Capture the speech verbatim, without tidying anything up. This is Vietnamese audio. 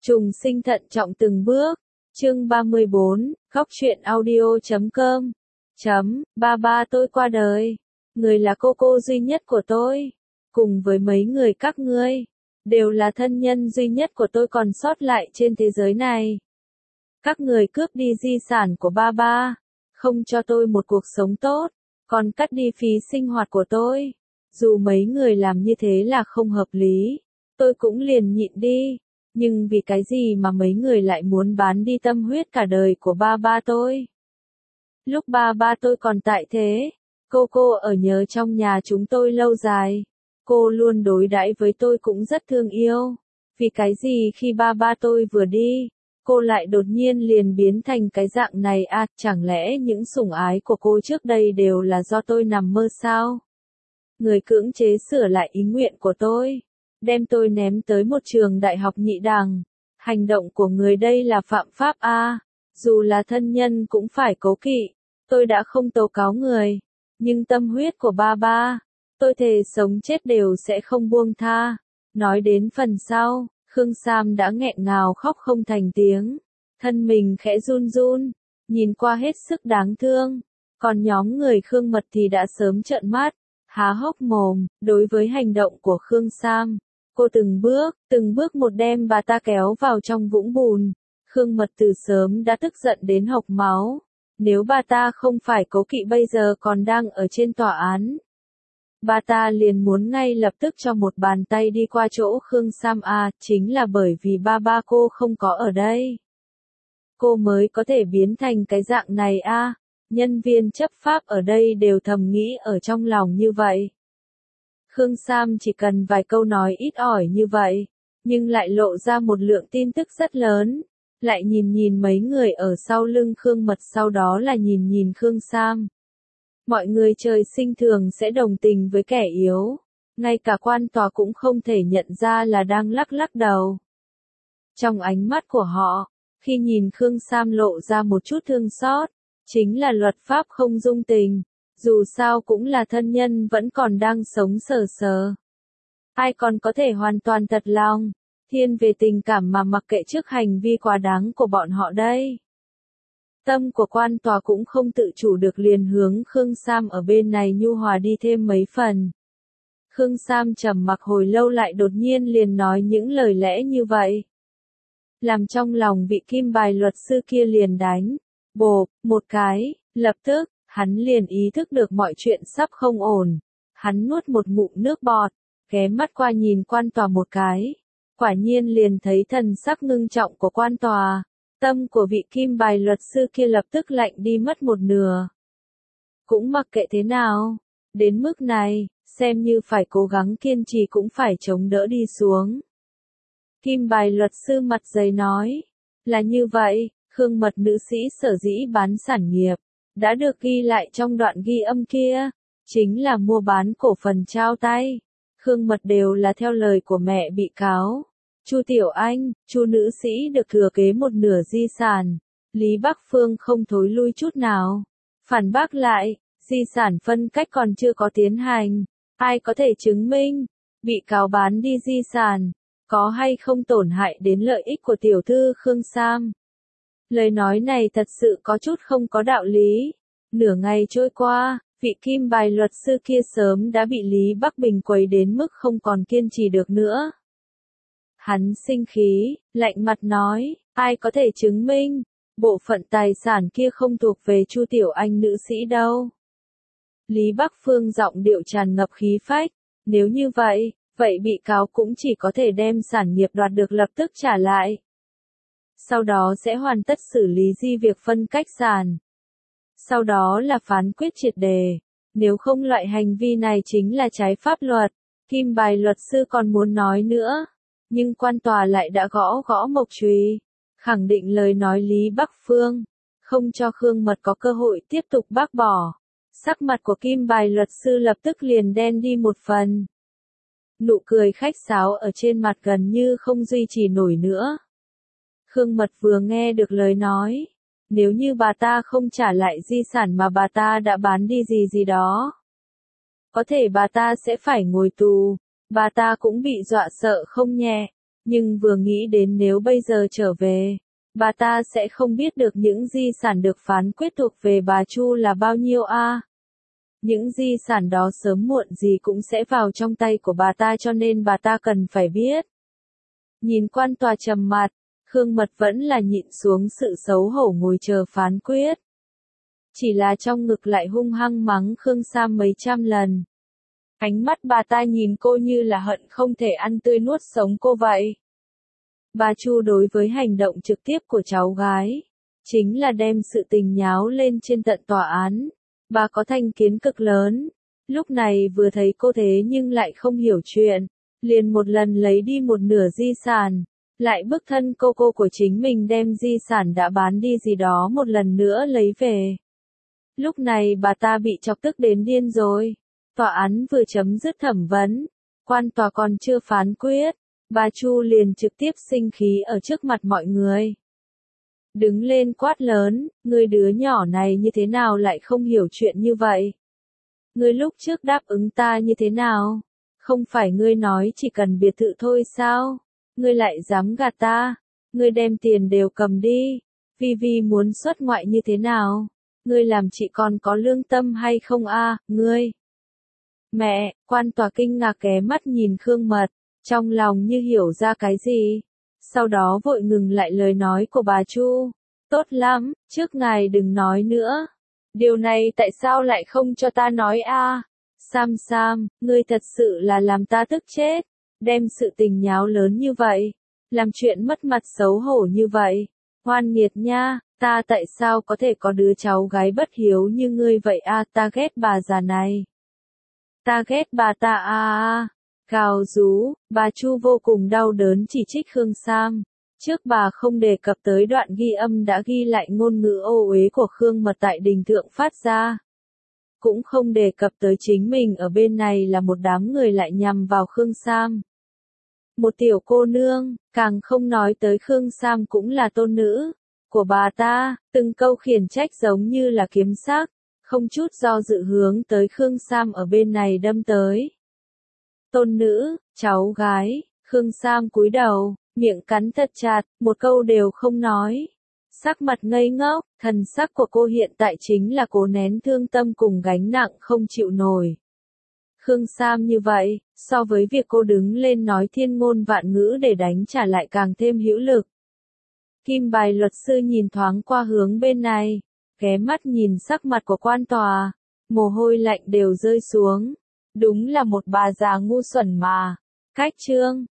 Trùng sinh thận trọng từng bước. Chương ba mươi bốn, góc truyện audio chấm com. Chấm, ba ba tôi qua đời. Người là cô cô duy nhất của tôi. Cùng với mấy người các ngươi. Đều là thân nhân duy nhất của tôi còn sót lại trên thế giới này. Các người cướp đi di sản của ba ba. Không cho tôi một cuộc sống tốt. Còn cắt đi phí sinh hoạt của tôi. Dù mấy người làm như thế là không hợp lý. Tôi cũng liền nhịn đi. Nhưng vì cái gì mà mấy người lại muốn bán đi tâm huyết cả đời của ba ba tôi? Lúc ba ba tôi còn tại thế, cô cô ở nhớ trong nhà chúng tôi lâu dài. Cô luôn đối đãi với tôi cũng rất thương yêu. Vì cái gì khi ba ba tôi vừa đi, cô lại đột nhiên liền biến thành cái dạng này à? Chẳng lẽ những sủng ái của cô trước đây đều là do tôi nằm mơ sao? Người cưỡng chế sửa lại ý nguyện của tôi. Đem tôi ném tới một trường đại học nhị đẳng. Hành động của người đây là phạm pháp a. À, dù là thân nhân cũng phải cố kỵ. Tôi đã không tố cáo người, nhưng tâm huyết của ba ba, tôi thề sống chết đều sẽ không buông tha. Nói đến phần sau, Khương Sam đã nghẹn ngào khóc không thành tiếng, thân mình khẽ run run, nhìn qua hết sức đáng thương. Còn nhóm người Khương Mật thì đã sớm trợn mắt, há hốc mồm, đối với hành động của Khương Sam. Cô từng bước, từng bước một đem bà ta kéo vào trong vũng bùn. Khương Mật từ sớm đã tức giận đến hộc máu. Nếu bà ta không phải cố kỵ bây giờ còn đang ở trên tòa án, bà ta liền muốn ngay lập tức cho một bàn tay đi qua chỗ Khương Sam à, chính là bởi vì ba ba cô không có ở đây. Cô mới có thể biến thành cái dạng này à, nhân viên chấp pháp ở đây đều thầm nghĩ ở trong lòng như vậy. Khương Sam chỉ cần vài câu nói ít ỏi như vậy, nhưng lại lộ ra một lượng tin tức rất lớn. Lại nhìn nhìn mấy người ở sau lưng Khương Mật, sau đó là nhìn nhìn Khương Sam. Mọi người trời sinh thường sẽ đồng tình với kẻ yếu. Ngay cả quan tòa cũng không thể nhận ra là đang lắc lắc đầu. Trong ánh mắt của họ, khi nhìn Khương Sam lộ ra một chút thương xót, chính là luật pháp không dung tình. Dù sao cũng là thân nhân vẫn còn đang sống sờ sờ. Ai còn có thể hoàn toàn thật lòng, thiên về tình cảm mà mặc kệ trước hành vi quá đáng của bọn họ đây. Tâm của quan tòa cũng không tự chủ được liền hướng Khương Sam ở bên này nhu hòa đi thêm mấy phần. Khương Sam trầm mặc hồi lâu lại đột nhiên liền nói những lời lẽ như vậy. Làm trong lòng vị kim bài luật sư kia liền đánh, bộp, một cái, lập tức. Hắn liền ý thức được mọi chuyện sắp không ổn. Hắn nuốt một ngụm nước bọt, ghé mắt qua nhìn quan tòa một cái. Quả nhiên liền thấy thần sắc ngưng trọng của quan tòa. Tâm của vị kim bài luật sư kia lập tức lạnh đi mất một nửa. Cũng mặc kệ thế nào, đến mức này, xem như phải cố gắng kiên trì cũng phải chống đỡ đi xuống. Kim bài luật sư mặt dày nói, là như vậy, Khương Mật nữ sĩ sở dĩ bán sản nghiệp. Đã được ghi lại trong đoạn ghi âm kia, chính là mua bán cổ phần trao tay. Khương Mật đều là theo lời của mẹ bị cáo. Chu Tiểu Anh, Chu nữ sĩ được thừa kế một nửa di sản. Lý Bắc Phương không thối lui chút nào. Phản bác lại, di sản phân cách còn chưa có tiến hành. Ai có thể chứng minh, bị cáo bán đi di sản, có hay không tổn hại đến lợi ích của tiểu thư Khương Sam. Lời nói này thật sự có chút không có đạo lý. Nửa ngày trôi qua, vị kim bài luật sư kia sớm đã bị Lý Bắc Bình quấy đến mức không còn kiên trì được nữa. Hắn sinh khí, lạnh mặt nói, ai có thể chứng minh, bộ phận tài sản kia không thuộc về Chu Tiểu Anh nữ sĩ đâu. Lý Bắc Phương giọng điệu tràn ngập khí phách, nếu như vậy, vậy bị cáo cũng chỉ có thể đem sản nghiệp đoạt được lập tức trả lại. Sau đó sẽ hoàn tất xử lý di việc phân cách sản. Sau đó là phán quyết triệt đề. Nếu không loại hành vi này chính là trái pháp luật. Kim bài luật sư còn muốn nói nữa. Nhưng quan tòa lại đã gõ gõ mộc chùy. Khẳng định lời nói Lý Bắc Phương. Không cho Khương Mật có cơ hội tiếp tục bác bỏ. Sắc mặt của kim bài luật sư lập tức liền đen đi một phần. Nụ cười khách sáo ở trên mặt gần như không duy trì nổi nữa. Khương Mật vừa nghe được lời nói, nếu như bà ta không trả lại di sản mà bà ta đã bán đi gì gì đó, có thể bà ta sẽ phải ngồi tù, bà ta cũng bị dọa sợ không nhẹ. Nhưng vừa nghĩ đến nếu bây giờ trở về, bà ta sẽ không biết được những di sản được phán quyết thuộc về bà Chu là bao nhiêu a. Những di sản đó sớm muộn gì cũng sẽ vào trong tay của bà ta cho nên bà ta cần phải biết. Nhìn quan tòa trầm mặt, Khương Mật vẫn là nhịn xuống sự xấu hổ ngồi chờ phán quyết. Chỉ là trong ngực lại hung hăng mắng Khương Sam mấy trăm lần. Ánh mắt bà ta nhìn cô như là hận không thể ăn tươi nuốt sống cô vậy. Bà Chu đối với hành động trực tiếp của cháu gái, chính là đem sự tình nháo lên trên tận tòa án. Bà có thành kiến cực lớn, lúc này vừa thấy cô thế nhưng lại không hiểu chuyện, liền một lần lấy đi một nửa di sản, lại bức thân cô cô của chính mình đem di sản đã bán đi gì đó một lần nữa lấy về. Lúc này bà ta bị chọc tức đến điên rồi. Tòa án vừa chấm dứt thẩm vấn, quan tòa còn chưa phán quyết, bà Chu liền trực tiếp sinh khí ở trước mặt mọi người. Đứng lên quát lớn, ngươi đứa nhỏ này như thế nào lại không hiểu chuyện như vậy? Ngươi lúc trước đáp ứng ta như thế nào? Không phải ngươi nói chỉ cần biệt thự thôi sao? Ngươi lại dám gạt ta? Ngươi đem tiền đều cầm đi. Vi Vi muốn xuất ngoại như thế nào? Ngươi làm chị còn có lương tâm hay không a, ngươi? Mẹ, quan tòa kinh ngạc ghé mắt nhìn Khương Mật, trong lòng như hiểu ra cái gì. Sau đó vội ngừng lại lời nói của bà Chu. Tốt lắm, trước ngài đừng nói nữa. Điều này tại sao lại không cho ta nói a? Sam Sam, ngươi thật sự là làm ta tức chết. Đem sự tình nháo lớn như vậy. Làm chuyện mất mặt xấu hổ như vậy. Hoan nghiệt nha, ta tại sao có thể có đứa cháu gái bất hiếu như ngươi vậy a? Ta ghét bà già này. Ta ghét bà ta a a. Gào rú, bà Chu vô cùng đau đớn chỉ trích Khương Sam. Trước bà không đề cập tới đoạn ghi âm đã ghi lại ngôn ngữ ô uế của Khương Mật tại đình thượng phát ra. Cũng không đề cập tới chính mình ở bên này là một đám người lại nhằm vào Khương Sam. Một tiểu cô nương, càng không nói tới Khương Sam cũng là tôn nữ của bà ta, từng câu khiển trách giống như là kiếm sắc, không chút do dự hướng tới Khương Sam ở bên này đâm tới. Tôn nữ, cháu gái, Khương Sam cúi đầu, miệng cắn thật chặt, một câu đều không nói. Sắc mặt ngây ngốc, thần sắc của cô hiện tại chính là cố nén thương tâm cùng gánh nặng không chịu nổi. Khương Sam như vậy, so với việc cô đứng lên nói thiên ngôn vạn ngữ để đánh trả lại càng thêm hữu lực. Kim bài luật sư nhìn thoáng qua hướng bên này, ghé mắt nhìn sắc mặt của quan tòa, mồ hôi lạnh đều rơi xuống. Đúng là một bà già ngu xuẩn mà. Cách chương